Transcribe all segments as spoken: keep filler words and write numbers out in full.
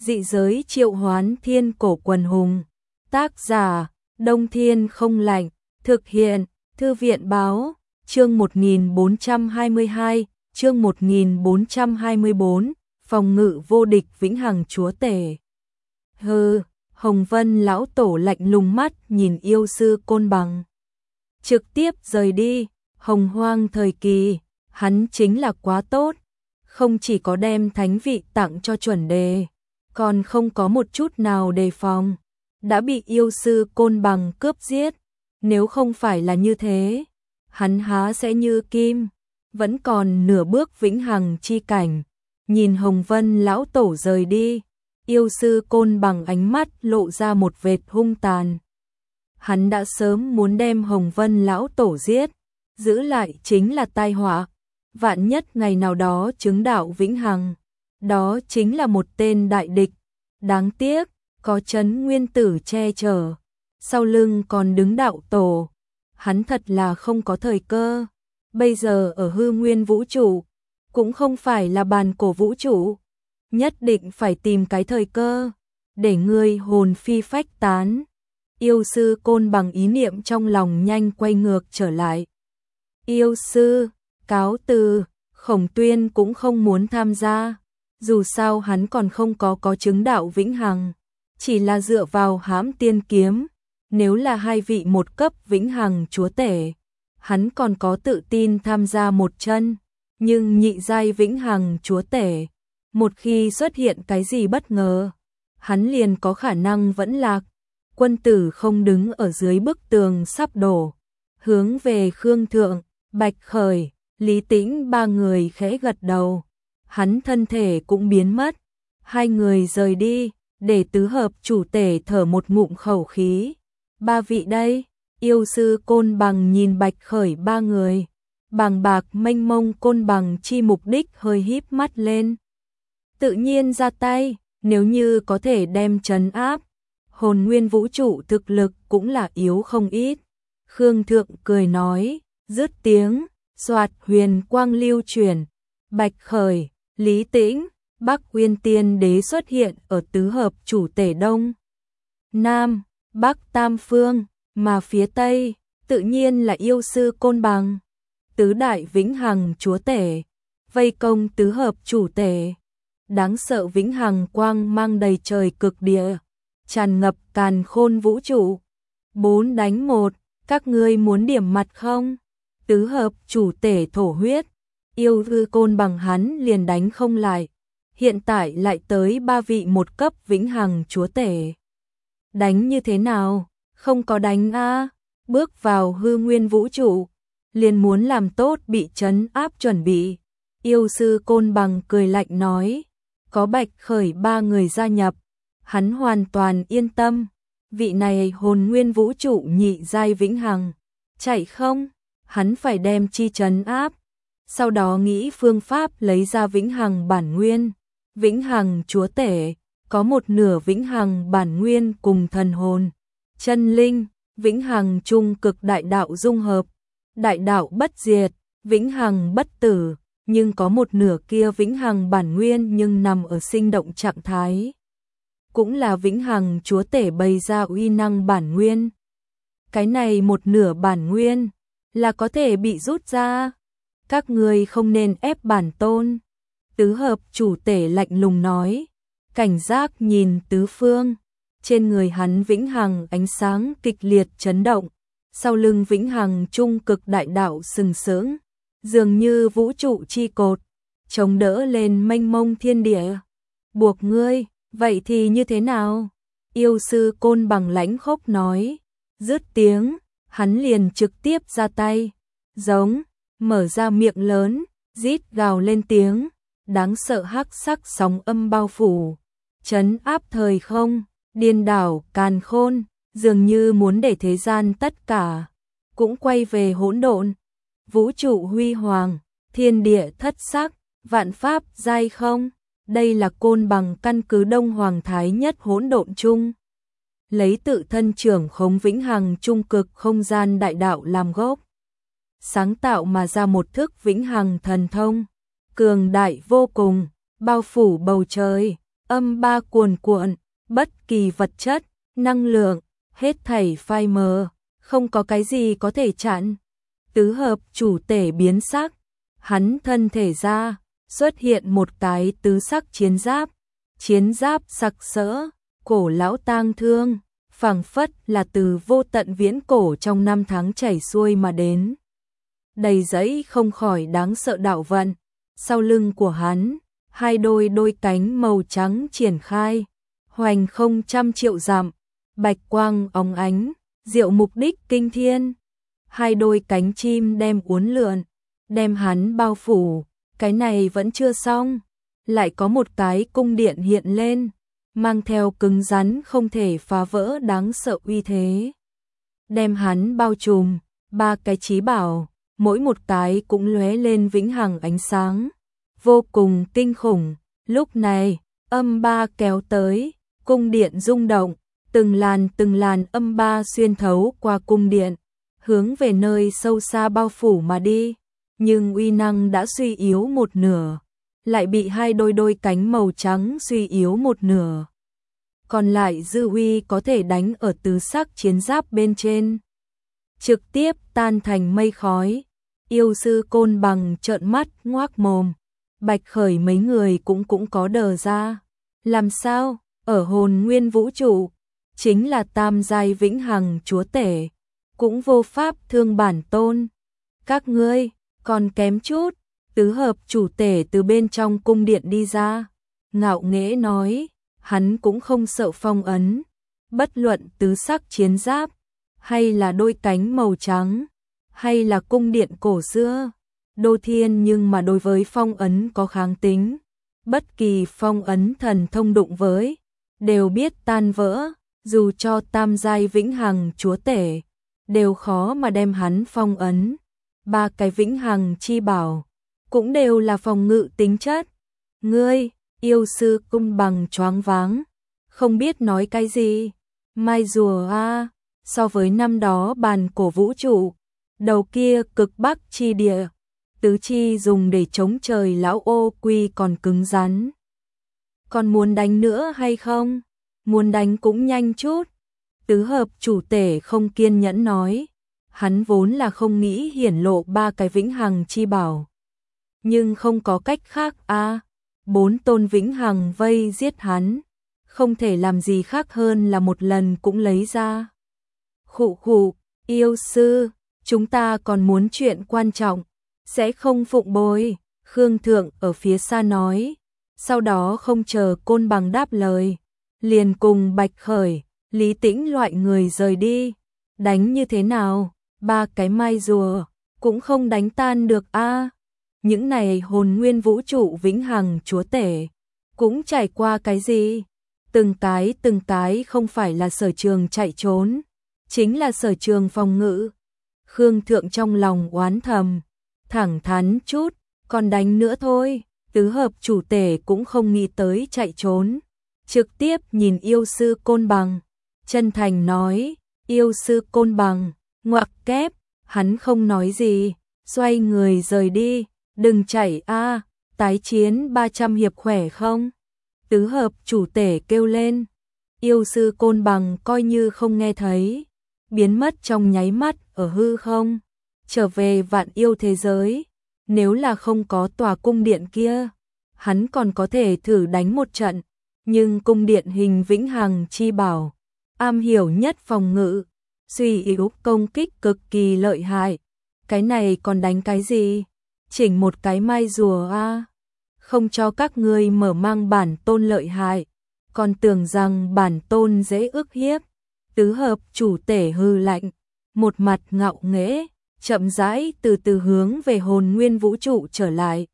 Dị giới triệu hoán thiên cổ quần hùng. Tác giả, Đông Thiên Không Lạnh. Thực hiện, Thư viện báo. Chương một nghìn bốn trăm hai mươi hai, chương một nghìn bốn trăm hai mươi bốn, phòng ngự vô địch vĩnh hằng chúa tể. Hừ, Hồng Vân lão tổ lạnh lùng mắt nhìn yêu sư Côn Bằng. Trực tiếp rời đi, Hồng Hoang thời kỳ, hắn chính là quá tốt. Không chỉ có đem thánh vị tặng cho chuẩn đề, còn không có một chút nào đề phòng. Đã bị yêu sư Côn Bằng cướp giết. Nếu không phải là như thế, hắn há sẽ như kim, vẫn còn nửa bước vĩnh hằng chi cảnh. Nhìn Hồng Vân lão tổ rời đi, yêu sư Côn Bằng ánh mắt lộ ra một vệt hung tàn. Hắn đã sớm muốn đem Hồng Vân lão tổ giết, giữ lại chính là tai họa. Vạn nhất ngày nào đó chứng đạo vĩnh hằng, đó chính là một tên đại địch. Đáng tiếc, có Trấn Nguyên Tử che chở, sau lưng còn đứng đạo tổ. Hắn thật là không có thời cơ. Bây giờ ở hư nguyên vũ trụ, cũng không phải là bàn cổ vũ trụ. Nhất định phải tìm cái thời cơ, để ngươi hồn phi phách tán. Yêu sư Côn Bằng ý niệm trong lòng nhanh quay ngược trở lại. Yêu sư, cáo từ, Khổng Tuyên cũng không muốn tham gia. Dù sao hắn còn không có có chứng đạo vĩnh hằng, chỉ là dựa vào Hãm Tiên Kiếm. Nếu là hai vị một cấp vĩnh hằng chúa tể, hắn còn có tự tin tham gia một chân. Nhưng nhị giai vĩnh hằng chúa tể, một khi xuất hiện cái gì bất ngờ, hắn liền có khả năng vẫn lạc. Quân tử không đứng ở dưới bức tường sắp đổ, hướng về Khương Thượng, Bạch Khởi, Lý Tĩnh ba người khẽ gật đầu. Hắn thân thể cũng biến mất. Hai người rời đi, để tứ hợp chủ tể thở một ngụm khẩu khí. Ba vị đây, yêu sư Côn Bằng nhìn Bạch Khởi ba người. Bàng bạc mênh mông Côn Bằng chi mục đích hơi híp mắt lên. Tự nhiên ra tay, nếu như có thể đem trấn áp, hồn nguyên vũ trụ thực lực cũng là yếu không ít. Khương Thượng cười nói, dứt tiếng, xoạt huyền quang lưu chuyển. Bạch Khởi, Lý Tĩnh, Bắc Uyên Tiên Đế xuất hiện ở tứ hợp chủ tể Đông, Nam, Bắc tam phương, mà phía Tây, tự nhiên là yêu sư Côn Bằng. Tứ đại vĩnh hằng chúa tể, vây công tứ hợp chủ tể. Đáng sợ vĩnh hằng quang mang đầy trời cực địa, tràn ngập càn khôn vũ trụ. Bốn đánh một, các ngươi muốn điểm mặt không? Tứ hợp chủ tể thổ huyết, yêu sư Côn Bằng hắn liền đánh không lại. Hiện tại lại tới ba vị một cấp vĩnh hằng chúa tể. Đánh như thế nào? Không có đánh a. Bước vào hư nguyên vũ trụ, liền muốn làm tốt bị trấn áp chuẩn bị. Yêu sư Côn Bằng cười lạnh nói, có Bạch Khởi ba người gia nhập, hắn hoàn toàn yên tâm. Vị này hồn nguyên vũ trụ nhị giai vĩnh hằng, chạy không? Hắn phải đem chi trấn áp, sau đó nghĩ phương pháp lấy ra vĩnh hằng bản nguyên. Vĩnh hằng chúa tể, có một nửa vĩnh hằng bản nguyên cùng thần hồn, chân linh, vĩnh hằng trung cực đại đạo dung hợp. Đại đạo bất diệt, vĩnh hằng bất tử, nhưng có một nửa kia vĩnh hằng bản nguyên nhưng nằm ở sinh động trạng thái. Cũng là vĩnh hằng chúa tể bày ra uy năng bản nguyên. Cái này một nửa bản nguyên là có thể bị rút ra. Các ngươi không nên ép bản tôn. Tứ hợp chủ tể lạnh lùng nói, cảnh giác nhìn tứ phương. Trên người hắn vĩnh hằng ánh sáng kịch liệt chấn động. Sau lưng vĩnh hằng trung cực đại đạo sừng sững, dường như vũ trụ chi cột, chống đỡ lên mênh mông thiên địa. Buộc ngươi, vậy thì như thế nào? Yêu sư Côn Bằng lãnh khốc nói. Dứt tiếng, hắn liền trực tiếp ra tay, giống, mở ra miệng lớn, rít gào lên tiếng. Đáng sợ hắc sắc sóng âm bao phủ, trấn áp thời không, điên đảo càn khôn. Dường như muốn để thế gian tất cả cũng quay về hỗn độn. Vũ trụ huy hoàng, thiên địa thất sắc, vạn pháp giai không. Đây là Côn Bằng căn cứ Đông Hoàng Thái Nhất hỗn độn chung, lấy tự thân trưởng khống vĩnh hằng trung cực không gian đại đạo làm gốc, sáng tạo mà ra một thức vĩnh hằng thần thông, cường đại vô cùng, bao phủ bầu trời, âm ba cuồn cuộn, bất kỳ vật chất, năng lượng, hết thảy phai mờ, không có cái gì có thể chặn. Tứ hợp chủ tể biến sắc, hắn thân thể ra, xuất hiện một cái tứ sắc chiến giáp, chiến giáp sặc sỡ, cổ lão tang thương, phảng phất là từ vô tận viễn cổ trong năm tháng chảy xuôi mà đến. Đầy dẫy không khỏi đáng sợ đạo vận, sau lưng của hắn, hai đôi đôi cánh màu trắng triển khai, hoành không trăm triệu dặm, bạch quang óng ánh, diệu mục đích kinh thiên. Hai đôi cánh chim đem uốn lượn, đem hắn bao phủ, cái này vẫn chưa xong, lại có một cái cung điện hiện lên, mang theo cứng rắn không thể phá vỡ đáng sợ uy thế. Đem hắn bao trùm, ba cái chí bảo, mỗi một cái cũng lóe lên vĩnh hằng ánh sáng, vô cùng kinh khủng. Lúc này, âm ba kéo tới, cung điện rung động, từng làn từng làn âm ba xuyên thấu qua cung điện, hướng về nơi sâu xa bao phủ mà đi, nhưng uy năng đã suy yếu một nửa, lại bị hai đôi đôi cánh màu trắng suy yếu một nửa. Còn lại dư uy có thể đánh ở tứ sắc chiến giáp bên trên, trực tiếp tan thành mây khói. Yêu sư Côn Bằng trợn mắt ngoác mồm, Bạch Khởi mấy người cũng cũng có đờ ra. Làm sao, ở hồn nguyên vũ trụ, chính là tam giai vĩnh hằng chúa tể, cũng vô pháp thương bản tôn. Các ngươi, còn kém chút. Tứ hợp chủ tể từ bên trong cung điện đi ra, ngạo nghễ nói, hắn cũng không sợ phong ấn, bất luận tứ sắc chiến giáp, hay là đôi cánh màu trắng, hay là cung điện cổ xưa, đô thiên nhưng mà đối với phong ấn có kháng tính, bất kỳ phong ấn thần thông đụng với, đều biết tan vỡ, dù cho tam giai vĩnh hằng chúa tể, đều khó mà đem hắn phong ấn. Ba cái vĩnh hằng chi bảo, cũng đều là phòng ngự tính chất. Ngươi, yêu sư Cung Bằng choáng váng, không biết nói cái gì. Mai rùa a, so với năm đó bàn cổ vũ trụ, đầu kia cực bắc chi địa, tứ chi dùng để chống trời lão ô quy còn cứng rắn. Còn muốn đánh nữa hay không? Muốn đánh cũng nhanh chút. Tứ hợp chủ tể không kiên nhẫn nói, hắn vốn là không nghĩ hiển lộ ba cái vĩnh hằng chi bảo. Nhưng không có cách khác a, bốn tôn vĩnh hằng vây giết hắn, không thể làm gì khác hơn là một lần cũng lấy ra. Khụ khụ, yêu sư, chúng ta còn muốn chuyện quan trọng, sẽ không phụng bồi. Khương Thượng ở phía xa nói, sau đó không chờ Côn Bằng đáp lời, liền cùng Bạch Khởi, Lý Tĩnh loại người rời đi. Đánh như thế nào, ba cái mai rùa cũng không đánh tan được a. Những này hồn nguyên vũ trụ vĩnh hằng chúa tể cũng trải qua cái gì? Từng cái từng cái không phải là sở trường chạy trốn, chính là sở trường phòng ngự. Khương Thượng trong lòng oán thầm, thẳng thắn chút, còn đánh nữa thôi. Tứ hợp chủ tể cũng không nghĩ tới chạy trốn, trực tiếp nhìn yêu sư Côn Bằng, chân thành nói, yêu sư Côn Bằng, ngoặc kép, hắn không nói gì, xoay người rời đi. Đừng chạy a, tái chiến ba trăm hiệp khỏe không? Tứ hợp chủ tể kêu lên. Yêu sư Côn Bằng coi như không nghe thấy, biến mất trong nháy mắt ở hư không, trở về vạn yêu thế giới. Nếu là không có tòa cung điện kia, hắn còn có thể thử đánh một trận, nhưng cung điện hình vĩnh hằng chi bảo, am hiểu nhất phòng ngự, suy yếu công kích cực kỳ lợi hại. Cái này còn đánh cái gì? Chỉnh một cái mai rùa a, không cho các ngươi mở mang bản tôn lợi hại, còn tưởng rằng bản tôn dễ ức hiếp. Tứ hợp chủ tể hư lạnh, một mặt ngạo nghễ, chậm rãi từ từ hướng về hồn nguyên vũ trụ trở lại.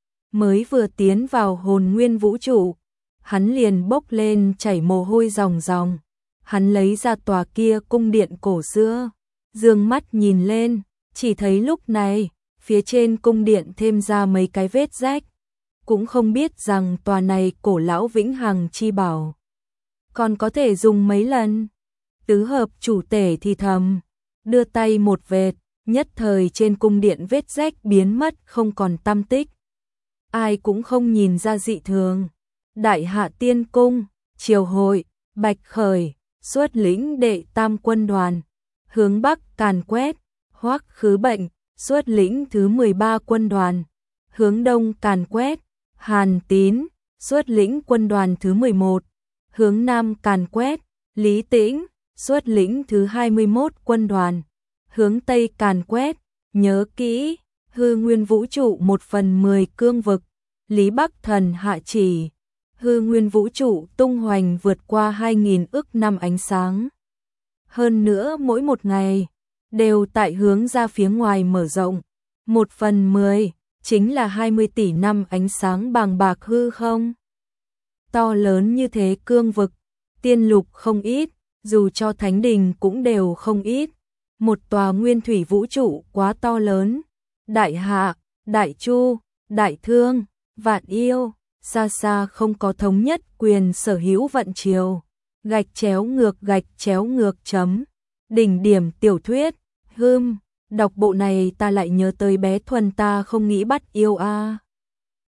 Mới vừa tiến vào hồn nguyên vũ trụ, hắn liền bốc lên chảy mồ hôi ròng ròng. Hắn lấy ra tòa kia cung điện cổ xưa, dương mắt nhìn lên, chỉ thấy lúc này phía trên cung điện thêm ra mấy cái vết rách, cũng không biết rằng tòa này cổ lão vĩnh hằng chi bảo còn có thể dùng mấy lần. Tứ hợp chủ tể thì thầm, đưa tay một vệt, nhất thời trên cung điện vết rách biến mất không còn tăm tích. Ai cũng không nhìn ra dị thường, Đại Hạ Tiên Cung, triều hội, Bạch Khởi, xuất lĩnh đệ tam quân đoàn, hướng Bắc càn quét, Hoắc Khứ Bệnh, xuất lĩnh thứ mười ba quân đoàn, hướng Đông càn quét, Hàn Tín, xuất lĩnh quân đoàn thứ mười một, hướng Nam càn quét, Lý Tĩnh, xuất lĩnh thứ hai mươi mốt quân đoàn, hướng Tây càn quét, nhớ kỹ, hư nguyên vũ trụ một phần mười cương vực, Lý Bắc Thần hạ chỉ, hư nguyên vũ trụ tung hoành vượt qua hai nghìn ức năm ánh sáng. Hơn nữa mỗi một ngày, đều tại hướng ra phía ngoài mở rộng, một phần mười, chính là hai mươi tỷ năm ánh sáng bàng bạc hư không. To lớn như thế cương vực, tiên lục không ít, dù cho thánh đình cũng đều không ít. Một tòa nguyên thủy vũ trụ quá to lớn, Đại Hạ, Đại Chu, Đại Thương, Vạn Yêu, xa xa không có thống nhất quyền sở hữu vận chiều. Gạch chéo ngược gạch chéo ngược chấm. Đỉnh điểm tiểu thuyết, hưm, đọc bộ này ta lại nhớ tới bé Thuần ta không nghĩ bắt yêu a.